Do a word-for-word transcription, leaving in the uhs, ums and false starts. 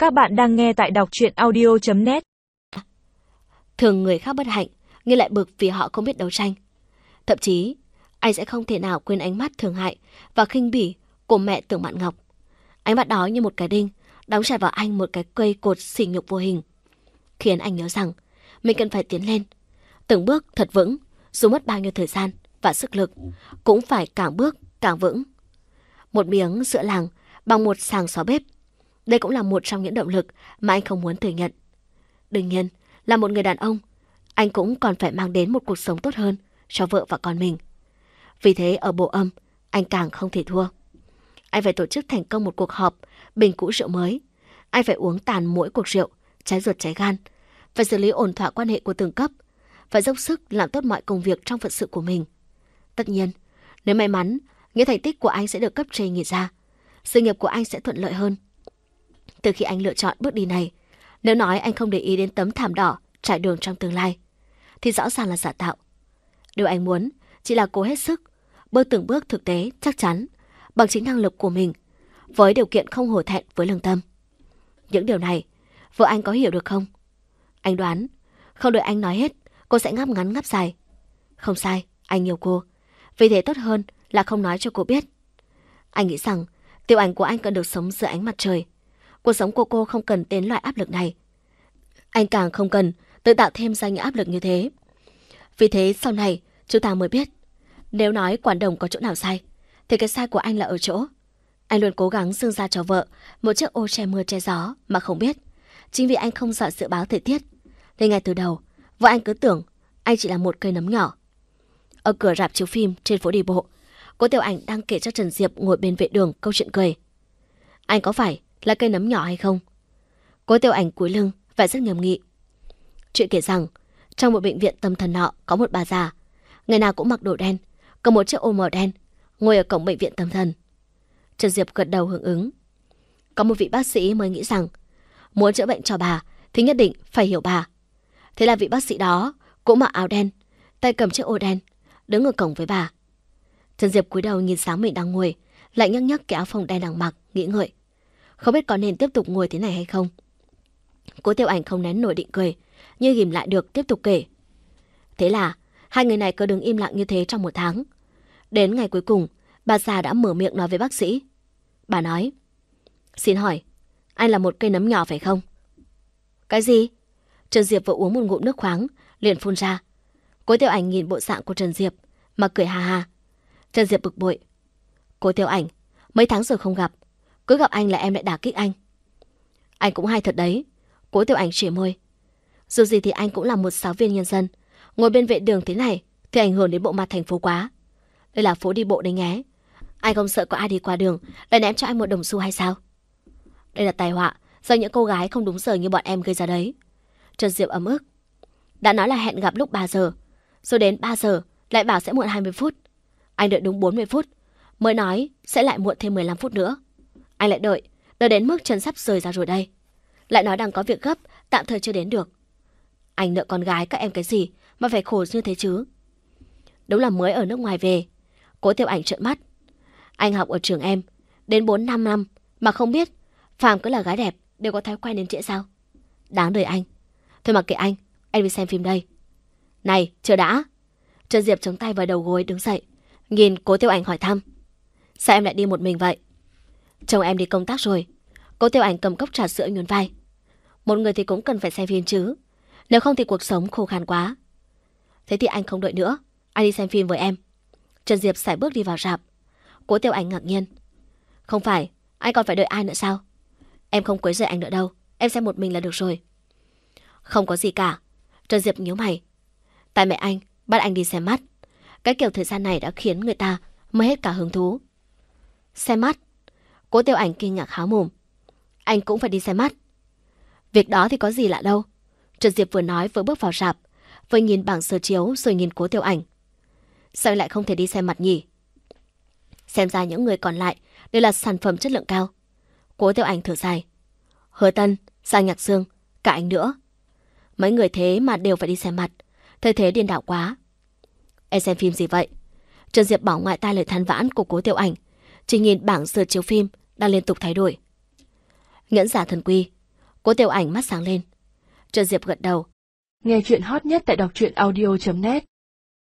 Các bạn đang nghe tại đọc truyện audio chấm net. Thường người khác bất hạnh, nhưng lại bực vì họ không biết đấu tranh. Thậm chí, anh sẽ không thể nào quên ánh mắt thương hại và khinh bỉ của mẹ Tưởng Mạn Ngọc. Ánh mắt đó như một cái đinh, đóng chặt vào anh một cái cây cột sỉ nhục vô hình, khiến anh nhớ rằng mình cần phải tiến lên, từng bước thật vững, dù mất bao nhiêu thời gian và sức lực, cũng phải càng bước càng vững. Một miếng sữa làng bằng một sàng xóa bếp, đây cũng là một trong những động lực mà anh không muốn thừa nhận. Đương nhiên, là một người đàn ông, anh cũng còn phải mang đến một cuộc sống tốt hơn cho vợ và con mình. Vì thế ở bộ âm, anh càng không thể thua. Anh phải tổ chức thành công một cuộc họp bình cũ rượu mới. Anh phải uống tàn mỗi cuộc rượu, trái ruột trái gan. Phải xử lý ổn thỏa quan hệ của từng cấp. Phải dốc sức làm tốt mọi công việc trong phận sự của mình. Tất nhiên, nếu may mắn, những thành tích của anh sẽ được cấp trên nhìn ra. Sự nghiệp của anh sẽ thuận lợi hơn. Từ khi anh lựa chọn bước đi này, nếu nói anh không để ý đến tấm thảm đỏ trải đường trong tương lai, thì rõ ràng là giả tạo. Điều anh muốn chỉ là cố hết sức, bước từng bước thực tế chắc chắn, bằng chính năng lực của mình, với điều kiện không hổ thẹn với lương tâm. Những điều này, vợ anh có hiểu được không? Anh đoán, không đợi anh nói hết, cô sẽ ngáp ngắn ngáp dài. Không sai, anh yêu cô. Vì thế tốt hơn là không nói cho cô biết. Anh nghĩ rằng Tiểu Ảnh của anh cần được sống dưới ánh mặt trời. Cuộc sống của cô không cần đến loại áp lực này. Anh càng không cần tự tạo thêm ra những áp lực như thế. Vì thế sau này chúng ta mới biết, nếu nói quản đồng có chỗ nào sai, thì cái sai của anh là ở chỗ anh luôn cố gắng dâng ra cho vợ một chiếc ô che mưa che gió mà không biết. Chính vì anh không giỏi dự báo thời tiết, nên ngay từ đầu vợ anh cứ tưởng anh chỉ là một cây nấm nhỏ. Ở cửa rạp chiếu phim trên phố đi bộ, cô Tiểu Ảnh đang kể cho Trần Diệp ngồi bên vệ đường câu chuyện cười. Anh có phải là cây nấm nhỏ hay không? Cô Tiểu Ảnh cúi lưng vẻ rất nghiêm nghị. Chuyện kể rằng trong một bệnh viện tâm thần nọ có một bà già, ngày nào cũng mặc đồ đen, cầm một chiếc ô màu đen, ngồi ở cổng bệnh viện tâm thần. Trần Diệp gật đầu hưởng ứng. Có một vị bác sĩ mới nghĩ rằng muốn chữa bệnh cho bà thì nhất định phải hiểu bà. Thế là vị bác sĩ đó cũng mặc áo đen, tay cầm chiếc ô đen, đứng ở cổng với bà. Trần Diệp cúi đầu nhìn sáng mình đang ngồi, lại nhấc nhấc cái áo phông đen đang mặc, nghĩ ngợi, không biết có nên tiếp tục ngồi thế này hay không. Cô Tiểu Ảnh không nén nổi định cười, nhưng ghìm lại được tiếp tục kể. Thế là hai người này cứ đứng im lặng như thế trong một tháng. Đến ngày cuối cùng, bà già đã mở miệng nói với bác sĩ. Bà nói, xin hỏi, anh là một cây nấm nhỏ phải không? Cái gì? Trần Diệp vừa uống một ngụm nước khoáng, liền phun ra. Cô Tiểu Ảnh nhìn bộ dạng của Trần Diệp mà cười ha ha. Trần Diệp bực bội. Cô Tiểu Ảnh, mấy tháng rồi không gặp, cứ gặp anh là em lại đả kích anh. Anh cũng hay thật đấy. Cô Tiểu Ảnh chỉa môi. Dù gì thì anh cũng là một giáo viên nhân dân, ngồi bên vệ đường thế này thì ảnh hưởng đến bộ mặt thành phố quá. Đây là phố đi bộ đấy nhé. Anh không sợ có ai đi qua đường lại ném cho anh một đồng xu hay sao? Đây là tai họa do những cô gái không đúng giờ như bọn em gây ra đấy. Trần Diệp ấm ức. Đã nói là hẹn gặp lúc ba giờ, rồi đến ba giờ lại bảo sẽ muộn hai mươi phút. Anh đợi đúng bốn mươi phút, mới nói sẽ lại muộn thêm mười lăm phút nữa. Anh lại đợi, đợi đến mức chân sắp rời ra rồi đây. Lại nói đang có việc gấp, tạm thời chưa đến được. Anh nợ con gái các em cái gì mà phải khổ như thế chứ? Đúng là mới ở nước ngoài về. Cô Tiểu Ảnh trợn mắt. Anh học ở trường em đến bốn năm năm mà không biết phàm cứ là gái đẹp đều có thói quen đến trễ sao? Đáng đời anh. Thôi mặc kệ anh, anh đi xem phim đây. Này, chờ đã. Trần Diệp chống tay vào đầu gối đứng dậy, nhìn cô Tiểu Ảnh hỏi thăm. Sao em lại đi một mình vậy? Chồng em đi công tác rồi. Cô Tiểu Ảnh cầm cốc trà sữa nhún vai. Một người thì cũng cần phải xem phim chứ, nếu không thì cuộc sống khô khan quá. Thế thì anh không đợi nữa, anh đi xem phim với em. Trần Diệp sải bước đi vào rạp. Cô Tiểu Ảnh ngạc nhiên. Không phải, anh còn phải đợi ai nữa sao? Em không quấy rầy anh nữa đâu, em xem một mình là được rồi. Không có gì cả. Trần Diệp nhíu mày. Tại mẹ anh bắt anh đi xem mắt. Cái kiểu thời gian này đã khiến người ta mất hết cả hứng thú. Xem mắt? Cô Tiểu Ảnh kinh ngạc há mồm. Anh cũng phải đi xem mắt? Việc đó thì có gì lạ đâu. Trần Diệp vừa nói vừa bước vào rạp, vừa nhìn bảng sơ chiếu rồi nhìn cô Tiểu Ảnh. Sao anh lại không thể đi xem mặt nhỉ? Xem ra những người còn lại đều là sản phẩm chất lượng cao. Cô Tiểu Ảnh thở dài. Hứa Tân, Giang Nhạc Dương, cả anh nữa. Mấy người thế mà đều phải đi xem mặt, thời thế điên đảo quá. Em xem phim gì vậy? Trần Diệp bỏ ngoại tai lời than vãn của cô Tiểu Ảnh, chỉ nhìn bảng sơ chiếu phim đang liên tục thay đổi. Nhẫn giả thần quy, Cố Tiểu Ảnh mắt sáng lên. Trần Diệp gật đầu. Nghe chuyện hot nhất tại đọc truyện audio chấm net.